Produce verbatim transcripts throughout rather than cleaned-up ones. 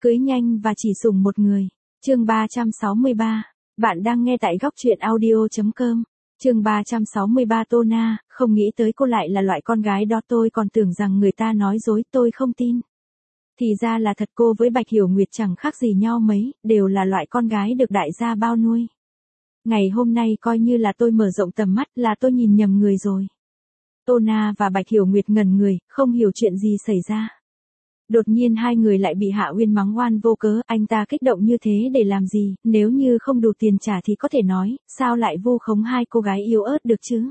Cưới nhanh và chỉ sủng một người. Chương ba trăm sáu mươi ba. Bạn đang nghe tại góc truyện audio chấm com. Chương ba trăm sáu mươi ba Tona, không nghĩ tới cô lại là loại con gái đó, tôi còn tưởng rằng người ta nói dối, tôi không tin. Thì ra là thật, cô với Bạch Hiểu Nguyệt chẳng khác gì nhau mấy, đều là loại con gái được đại gia bao nuôi. Ngày hôm nay coi như là tôi mở rộng tầm mắt, là tôi nhìn nhầm người rồi. Tona và Bạch Hiểu Nguyệt ngẩn người, không hiểu chuyện gì xảy ra. Đột nhiên hai người lại bị Hạ Uyên mắng oan vô cớ, anh ta kích động như thế để làm gì, nếu như không đủ tiền trả thì có thể nói, sao lại vu khống hai cô gái yếu ớt được chứ?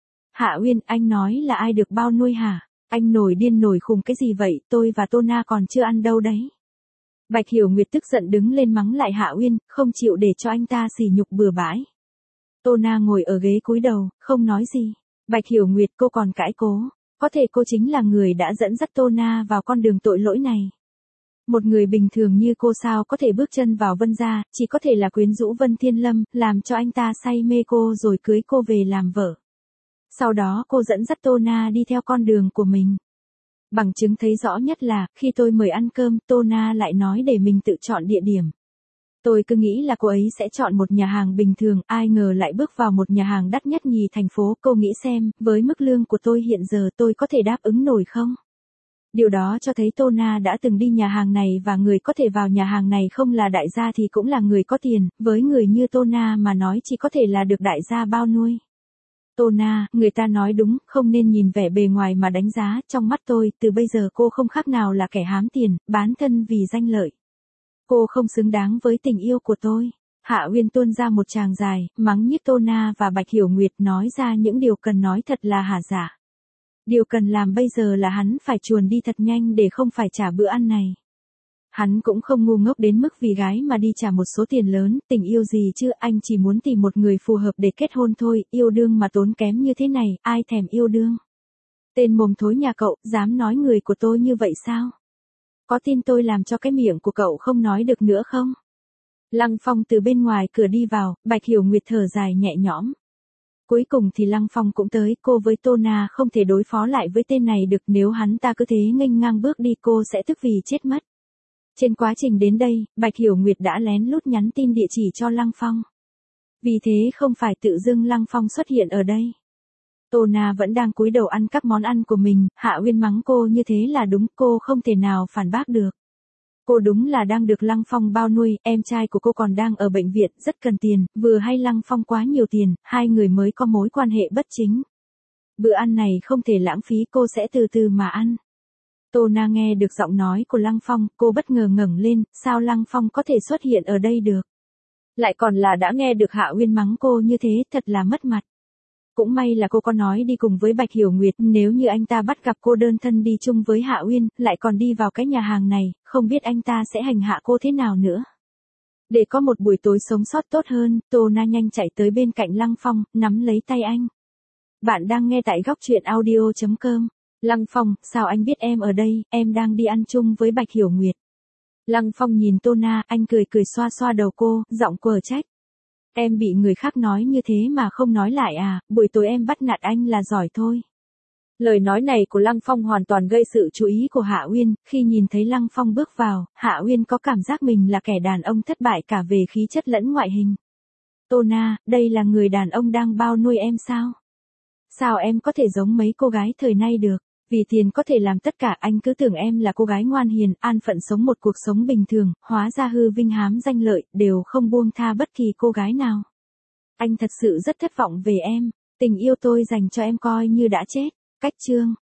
Hạ Uyên, anh nói là ai được bao nuôi hả? Anh nổi điên nổi khùng cái gì vậy, tôi và Tona còn chưa ăn đâu đấy. Bạch Hiểu Nguyệt tức giận đứng lên mắng lại Hạ Uyên, không chịu để cho anh ta sỉ nhục bừa bãi. Tona ngồi ở ghế cúi đầu, không nói gì. Bạch Hiểu Nguyệt, cô còn cãi cố. Có thể cô chính là người đã dẫn dắt Tona vào con đường tội lỗi này. Một người bình thường như cô sao có thể bước chân vào Vân gia, chỉ có thể là quyến rũ Vân Thiên Lâm, làm cho anh ta say mê cô rồi cưới cô về làm vợ. Sau đó cô dẫn dắt Tona đi theo con đường của mình. Bằng chứng thấy rõ nhất là, khi tôi mời ăn cơm, Tona lại nói để mình tự chọn địa điểm. Tôi cứ nghĩ là cô ấy sẽ chọn một nhà hàng bình thường, ai ngờ lại bước vào một nhà hàng đắt nhất nhì thành phố. Cô nghĩ xem, với mức lương của tôi hiện giờ tôi có thể đáp ứng nổi không? Điều đó cho thấy Tona đã từng đi nhà hàng này, và người có thể vào nhà hàng này không là đại gia thì cũng là người có tiền, với người như Tona mà nói chỉ có thể là được đại gia bao nuôi. Tona, người ta nói đúng, không nên nhìn vẻ bề ngoài mà đánh giá, trong mắt tôi, từ bây giờ cô không khác nào là kẻ hám tiền, bán thân vì danh lợi. Cô không xứng đáng với tình yêu của tôi. Hạ Uyên tuôn ra một tràng dài, mắng nhiếc Tona và Bạch Hiểu Nguyệt, nói ra những điều cần nói thật là hả dạ. Điều cần làm bây giờ là hắn phải chuồn đi thật nhanh để không phải trả bữa ăn này. Hắn cũng không ngu ngốc đến mức vì gái mà đi trả một số tiền lớn, tình yêu gì chứ, anh chỉ muốn tìm một người phù hợp để kết hôn thôi, yêu đương mà tốn kém như thế này, ai thèm yêu đương. Tên mồm thối nhà cậu, dám nói người của tôi như vậy sao? Có tin tôi làm cho cái miệng của cậu không nói được nữa không? Lăng Phong từ bên ngoài cửa đi vào, Bạch Hiểu Nguyệt thở dài nhẹ nhõm. Cuối cùng thì Lăng Phong cũng tới, cô với Tona không thể đối phó lại với tên này được, nếu hắn ta cứ thế nghênh ngang bước đi cô sẽ tức vì chết mất. Trên quá trình đến đây, Bạch Hiểu Nguyệt đã lén lút nhắn tin địa chỉ cho Lăng Phong. Vì thế không phải tự dưng Lăng Phong xuất hiện ở đây. Tona vẫn đang cúi đầu ăn các món ăn của mình, Hạ Uyên mắng cô như thế là đúng, cô không thể nào phản bác được. Cô đúng là đang được Lăng Phong bao nuôi, em trai của cô còn đang ở bệnh viện, rất cần tiền, vừa hay Lăng Phong quá nhiều tiền, hai người mới có mối quan hệ bất chính. Bữa ăn này không thể lãng phí, cô sẽ từ từ mà ăn. Tona nghe được giọng nói của Lăng Phong, cô bất ngờ ngẩng lên, sao Lăng Phong có thể xuất hiện ở đây được? Lại còn là đã nghe được Hạ Uyên mắng cô như thế, thật là mất mặt. Cũng may là cô có nói đi cùng với Bạch Hiểu Nguyệt, nếu như anh ta bắt gặp cô đơn thân đi chung với Hạ Uyên, lại còn đi vào cái nhà hàng này, không biết anh ta sẽ hành hạ cô thế nào nữa. Để có một buổi tối sống sót tốt hơn, Tona nhanh chạy tới bên cạnh Lăng Phong, nắm lấy tay anh. Bạn đang nghe tại góc truyện audio chấm com. Lăng Phong, sao anh biết em ở đây, em đang đi ăn chung với Bạch Hiểu Nguyệt. Lăng Phong nhìn Tona, anh cười cười xoa xoa đầu cô, giọng quở trách. Em bị người khác nói như thế mà không nói lại à, buổi tối em bắt nạt anh là giỏi thôi. Lời nói này của Lăng Phong hoàn toàn gây sự chú ý của Hạ Uyên, khi nhìn thấy Lăng Phong bước vào, Hạ Uyên có cảm giác mình là kẻ đàn ông thất bại cả về khí chất lẫn ngoại hình. Tona, đây là người đàn ông đang bao nuôi em sao? Sao em có thể giống mấy cô gái thời nay được? Vì tiền có thể làm tất cả, anh cứ tưởng em là cô gái ngoan hiền, an phận sống một cuộc sống bình thường, hóa ra hư vinh hám danh lợi, đều không buông tha bất kỳ cô gái nào. Anh thật sự rất thất vọng về em, tình yêu tôi dành cho em coi như đã chết. Cách chương